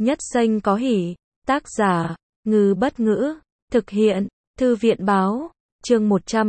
Nhất xanh có hỉ. Tác giả, Ngư Bất Ngữ. Thực hiện, Thư viện Báo. Chương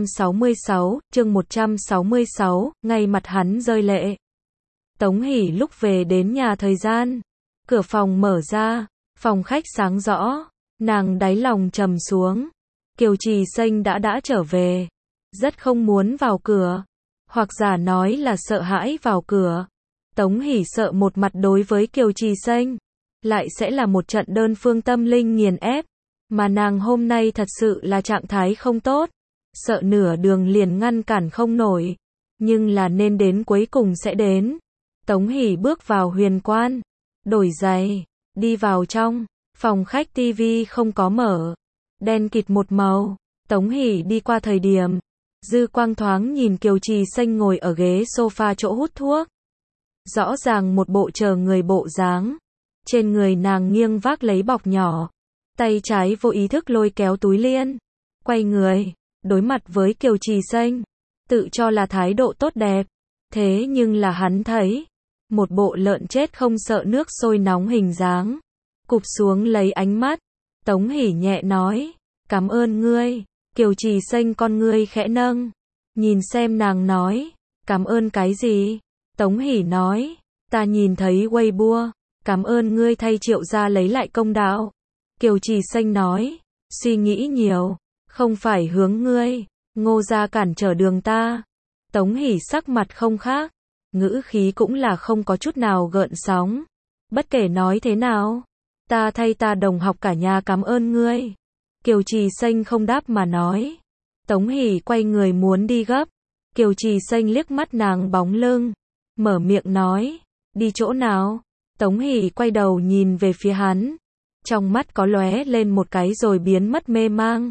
166, ngay mặt hắn rơi lệ. Tống Hỷ lúc về đến nhà thời gian, cửa phòng mở ra, phòng khách sáng rõ, nàng đáy lòng trầm xuống. Kiều Trì Xanh đã trở về, rất không muốn vào cửa, hoặc giả nói là sợ hãi vào cửa. Tống Hỷ sợ một mặt đối với Kiều Trì Xanh, lại sẽ là một trận đơn phương tâm linh nghiền ép, mà nàng hôm nay thật sự là trạng thái không tốt, sợ nửa đường liền ngăn cản không nổi, nhưng là nên đến cuối cùng sẽ đến. Tống Hỷ bước vào huyền quan, đổi giày, đi vào trong, phòng khách tivi không có mở, đen kịt một màu. Tống Hỷ đi qua thời điểm, dư quang thoáng nhìn Kiều Trì Xanh ngồi ở ghế sofa chỗ hút thuốc. Rõ ràng một bộ chờ người bộ dáng, trên người nàng nghiêng vác lấy bọc nhỏ, tay trái vô ý thức lôi kéo túi liên, quay người, đối mặt với Kiều Trì Xanh, tự cho là thái độ tốt đẹp, thế nhưng là hắn thấy, một bộ lợn chết không sợ nước sôi nóng hình dáng, cụp xuống lấy ánh mắt. Tống Hỷ nhẹ nói, cảm ơn ngươi. Kiều Trì Xanh con ngươi khẽ nâng, nhìn xem nàng nói, cảm ơn cái gì? Tống Hỷ nói, ta nhìn thấy Weibo, cảm ơn ngươi thay Triệu gia lấy lại công đạo. Kiều Trì Xanh nói, suy nghĩ nhiều, không phải hướng ngươi, Ngô gia cản trở đường ta. Tống Hỷ sắc mặt không khác, ngữ khí cũng là không có chút nào gợn sóng. Bất kể nói thế nào, ta thay ta đồng học cả nhà cảm ơn ngươi. Kiều Trì Xanh không đáp mà nói. Tống Hỷ quay người muốn đi gấp. Kiều Trì Xanh liếc mắt nàng bóng lưng, mở miệng nói, đi chỗ nào? Tống Hỷ quay đầu nhìn về phía hắn, trong mắt có lóe lên một cái rồi biến mất mê mang.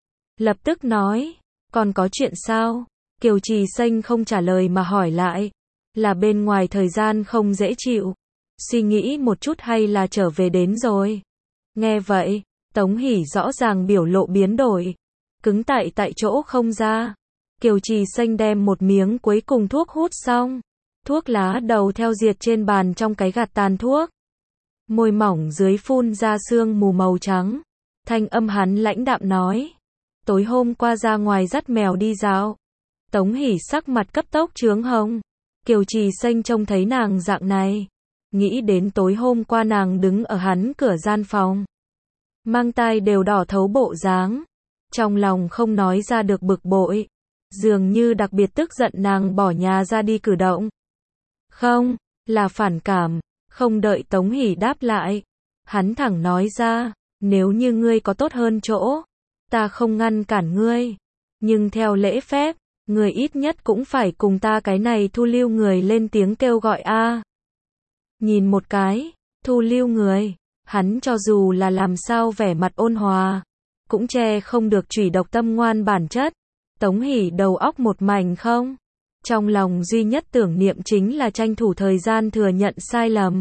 Lập tức nói, còn có chuyện sao? Kiều Trì Xanh không trả lời mà hỏi lại, là bên ngoài thời gian không dễ chịu, suy nghĩ một chút hay là trở về đến rồi? Nghe vậy, Tống Hỷ rõ ràng biểu lộ biến đổi, cứng tại chỗ không ra. Kiều Trì Xanh đem một miếng cuối cùng thuốc hút xong, thuốc lá đầu theo diệt trên bàn trong cái gạt tàn thuốc. Môi mỏng dưới phun ra sương mù màu trắng. Thanh âm hắn lãnh đạm nói, tối hôm qua ra ngoài dắt mèo đi dạo. Tống Hỷ sắc mặt cấp tốc chướng hồng. Kiều Trì Xanh trông thấy nàng dạng này, nghĩ đến tối hôm qua nàng đứng ở hắn cửa gian phòng, mang tai đều đỏ thấu bộ dáng, trong lòng không nói ra được bực bội, dường như đặc biệt tức giận nàng bỏ nhà ra đi cử động. Không, là phản cảm. Không đợi Tống Hỷ đáp lại, hắn thẳng nói ra, nếu như ngươi có tốt hơn chỗ, ta không ngăn cản ngươi, nhưng theo lễ phép, ngươi ít nhất cũng phải cùng ta cái này thu lưu người lên tiếng kêu gọi a. Nhìn một cái, thu lưu người, hắn cho dù là làm sao vẻ mặt ôn hòa, cũng che không được chủy độc tâm ngoan bản chất. Tống Hỷ đầu óc một mảnh không. Trong lòng duy nhất tưởng niệm chính là tranh thủ thời gian thừa nhận sai lầm,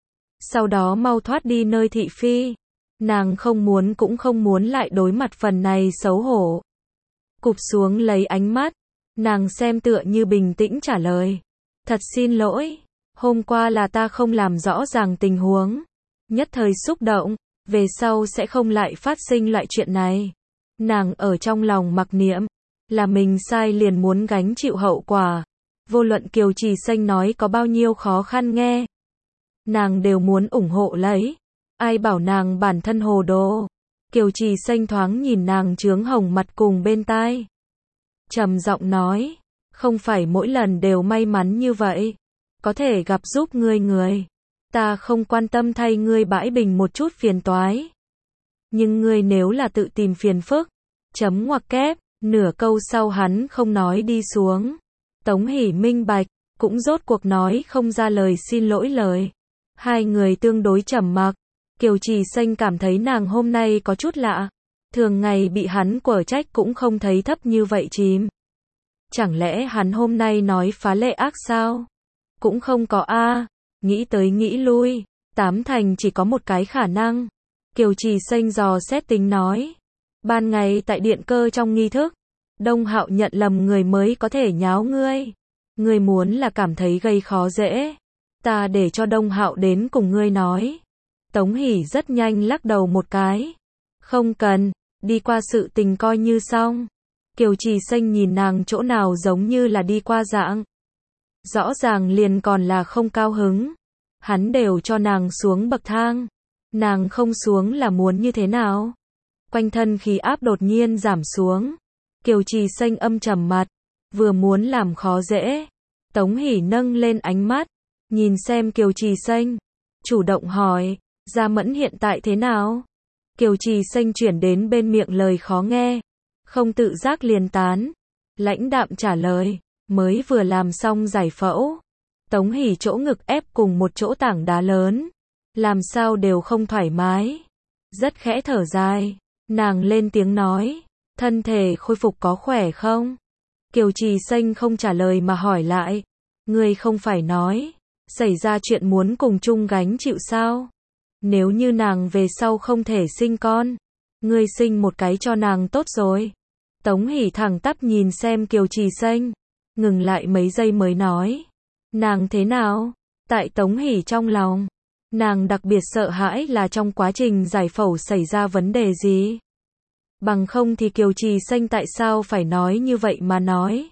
sau đó mau thoát đi nơi thị phi. Nàng không muốn cũng không muốn lại đối mặt phần này xấu hổ. Cụp xuống lấy ánh mắt, nàng xem tựa như bình tĩnh trả lời, thật xin lỗi, hôm qua là ta không làm rõ ràng tình huống, nhất thời xúc động, về sau sẽ không lại phát sinh loại chuyện này. Nàng ở trong lòng mặc niệm, là mình sai liền muốn gánh chịu hậu quả. Vô luận Kiều Trì Xanh nói có bao nhiêu khó khăn nghe, nàng đều muốn ủng hộ lấy. Ai bảo nàng bản thân hồ đồ. Kiều Trì Xanh thoáng nhìn nàng chướng hồng mặt cùng bên tai, trầm giọng nói, không phải mỗi lần đều may mắn như vậy, có thể gặp giúp ngươi người, ta không quan tâm thay ngươi bãi bình một chút phiền toái, nhưng ngươi nếu là tự tìm phiền phức, chấm ngoặc kép. Nửa câu sau hắn không nói đi xuống. Tống Hỷ minh bạch, cũng rốt cuộc nói không ra lời xin lỗi lời. Hai người tương đối trầm mặc. Kiều Trì Xanh cảm thấy nàng hôm nay có chút lạ. Thường ngày bị hắn quở trách cũng không thấy thấp như vậy chìm. Chẳng lẽ hắn hôm nay nói phá lệ ác sao? Cũng không có a. Nghĩ tới nghĩ lui, tám thành chỉ có một cái khả năng. Kiều Trì Xanh dò xét tính nói, ban ngày tại điện cơ trong nghi thức, Đông Hạo nhận lầm người mới có thể nháo ngươi. Ngươi muốn là cảm thấy gây khó dễ, ta để cho Đông Hạo đến cùng ngươi nói. Tống Hỷ rất nhanh lắc đầu một cái. Không cần, đi qua sự tình coi như xong. Kiều Trì Xanh nhìn nàng chỗ nào giống như là đi qua dạng. Rõ ràng liền còn là không cao hứng. Hắn đều cho nàng xuống bậc thang. Nàng không xuống là muốn như thế nào? Quanh thân khí áp đột nhiên giảm xuống. Kiều Trì Xanh âm trầm mặt. Vừa muốn làm khó dễ. Tống Hỷ nâng lên ánh mắt. Nhìn xem Kiều Trì Xanh. Chủ động hỏi. Gia Mẫn hiện tại thế nào? Kiều Trì Xanh chuyển đến bên miệng lời khó nghe. Không tự giác liền tán. Lãnh đạm trả lời. Mới vừa làm xong giải phẫu. Tống Hỷ chỗ ngực ép cùng một chỗ tảng đá lớn. Làm sao đều không thoải mái. Rất khẽ thở dài. Nàng lên tiếng nói. Thân thể khôi phục có khỏe không? Kiều Trì Xanh không trả lời mà hỏi lại. Ngươi không phải nói. Xảy ra chuyện muốn cùng chung gánh chịu sao? Nếu như nàng về sau không thể sinh con. Ngươi sinh một cái cho nàng tốt rồi. Tống Hỷ thẳng tắp nhìn xem Kiều Trì Xanh. Ngừng lại mấy giây mới nói. Nàng thế nào? Tại Tống Hỷ trong lòng. Nàng đặc biệt sợ hãi là trong quá trình giải phẫu xảy ra vấn đề gì. Bằng không thì Kiều Trì Xanh tại sao phải nói như vậy mà nói.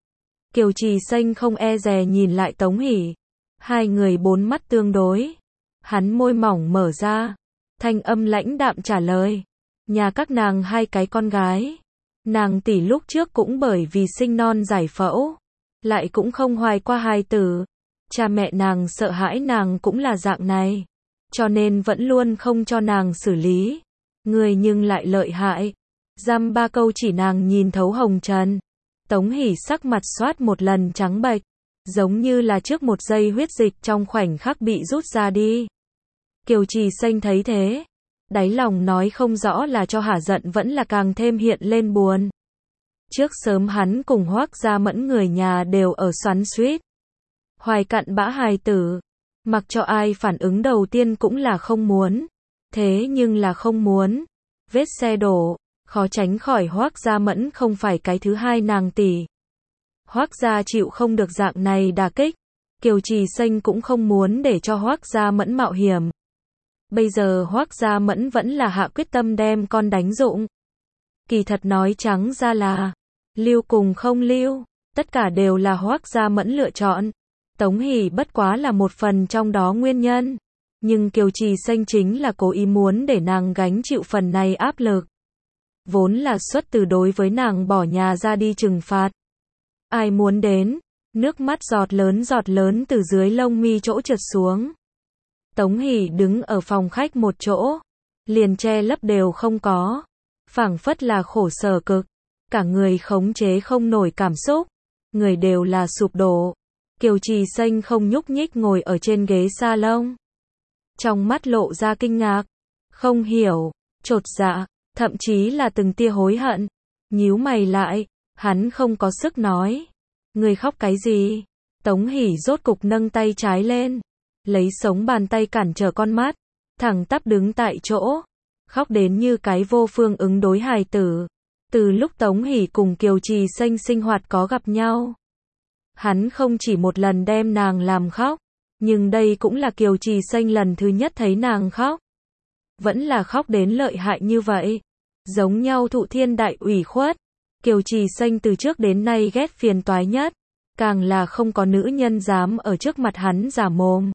Kiều Trì Xanh không e dè nhìn lại Tống Hỷ. Hai người bốn mắt tương đối. Hắn môi mỏng mở ra. Thanh âm lãnh đạm trả lời. Nhà các nàng hai cái con gái. Nàng tỷ lúc trước cũng bởi vì sinh non giải phẫu. Lại cũng không hoài qua hài tử. Cha mẹ nàng sợ hãi nàng cũng là dạng này. Cho nên vẫn luôn không cho nàng xử lý. Người nhưng lại lợi hại. Dăm ba câu chỉ nàng nhìn thấu hồng trần. Tống Hỷ sắc mặt xoát một lần trắng bệch. Giống như là trước một giây huyết dịch trong khoảnh khắc bị rút ra đi. Kiều Trì Xanh thấy thế. Đáy lòng nói không rõ là cho hả giận vẫn là càng thêm hiện lên buồn. Trước sớm hắn cùng Hoác Gia Mẫn người nhà đều ở xoắn xuýt. Hoài cặn bã hài tử. Mặc cho ai phản ứng đầu tiên cũng là không muốn. Thế nhưng là không muốn. Vết xe đổ. Khó tránh khỏi Hoác Gia Mẫn không phải cái thứ hai nàng tỷ. Hoác Gia chịu không được dạng này đả kích. Kiều Trì Xanh cũng không muốn để cho Hoác Gia Mẫn mạo hiểm. Bây giờ Hoác Gia Mẫn vẫn là hạ quyết tâm đem con đánh dụng. Kỳ thật nói trắng ra là lưu cùng không lưu, tất cả đều là Hoác Gia Mẫn lựa chọn. Tống Hỷ bất quá là một phần trong đó nguyên nhân. Nhưng Kiều Trì Xanh chính là cố ý muốn để nàng gánh chịu phần này áp lực. Vốn là xuất từ đối với nàng bỏ nhà ra đi trừng phạt. Ai muốn đến, nước mắt giọt lớn từ dưới lông mi chỗ trượt xuống. Tống Hỷ đứng ở phòng khách một chỗ, liền che lấp đều không có. Phảng phất là khổ sở cực, cả người khống chế không nổi cảm xúc, người đều là sụp đổ. Kiều Trì Xanh không nhúc nhích ngồi ở trên ghế salon. Trong mắt lộ ra kinh ngạc, không hiểu, chột dạ, thậm chí là từng tia hối hận. Nhíu mày lại, hắn không có sức nói. Người khóc cái gì? Tống Hỷ rốt cục nâng tay trái lên, lấy sống bàn tay cản trở con mắt, thẳng tắp đứng tại chỗ, khóc đến như cái vô phương ứng đối hài tử. Từ lúc Tống Hỷ cùng Kiều Trì Xanh sinh hoạt có gặp nhau, hắn không chỉ một lần đem nàng làm khóc, nhưng đây cũng là Kiều Trì Xanh lần thứ nhất thấy nàng khóc. Vẫn là khóc đến lợi hại như vậy, giống nhau thụ thiên đại ủy khuất. Kiều Trì Xanh từ trước đến nay ghét phiền toái nhất, càng là không có nữ nhân dám ở trước mặt hắn giả mồm.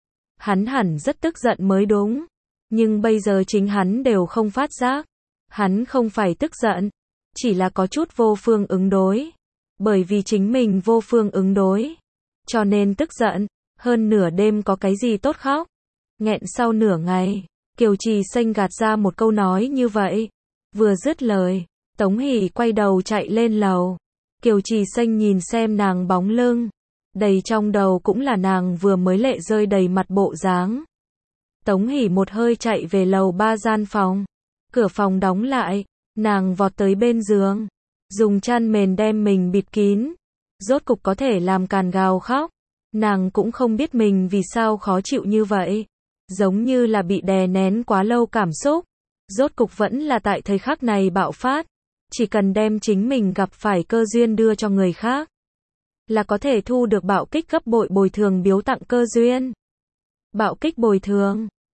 Hắn hẳn rất tức giận mới đúng, nhưng bây giờ chính hắn đều không phát giác. Hắn không phải tức giận, chỉ là có chút vô phương ứng đối. Bởi vì chính mình vô phương ứng đối, cho nên tức giận. Hơn nửa đêm có cái gì tốt khóc? Nghẹn sau nửa ngày, Kiều Trì Xanh gạt ra một câu nói như vậy. Vừa dứt lời, Tống Hỷ quay đầu chạy lên lầu. Kiều Trì Xanh nhìn xem nàng bóng lưng, đầy trong đầu cũng là nàng vừa mới lệ rơi đầy mặt bộ dáng. Tống Hỷ một hơi chạy về lầu 3 gian phòng. Cửa phòng đóng lại, nàng vọt tới bên giường, dùng chăn mền đem mình bịt kín. Rốt cục có thể làm càn gào khóc. Nàng cũng không biết mình vì sao khó chịu như vậy. Giống như là bị đè nén quá lâu cảm xúc. Rốt cục vẫn là tại thời khắc này bạo phát. Chỉ cần đem chính mình gặp phải cơ duyên đưa cho người khác, là có thể thu được bạo kích gấp bội bồi thường biếu tặng cơ duyên. Bạo kích bồi thường.